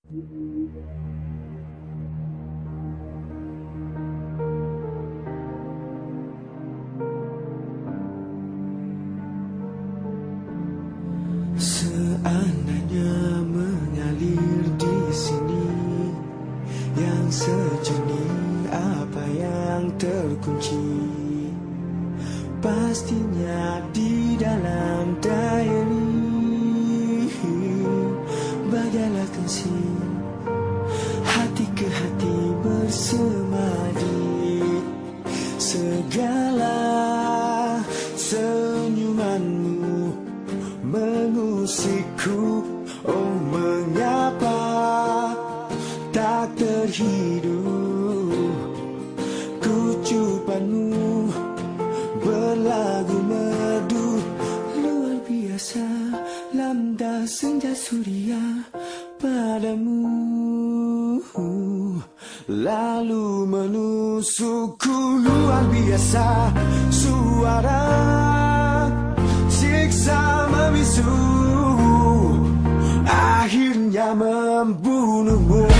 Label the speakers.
Speaker 1: Seandainya mengalir di sini yang sejernih apa yang terkunci, pastinya di dalam diary. Bagilah kongsi hati ke hati bersemadi, segala senyumanmu mengusikku. Oh, mengapa tak terhidup kecupanmu berlagu merdu. Luar biasa lambda senja surya padamu, lalu menusukku. Luar biasa suara siksa membisu, akhirnya membunuhmu.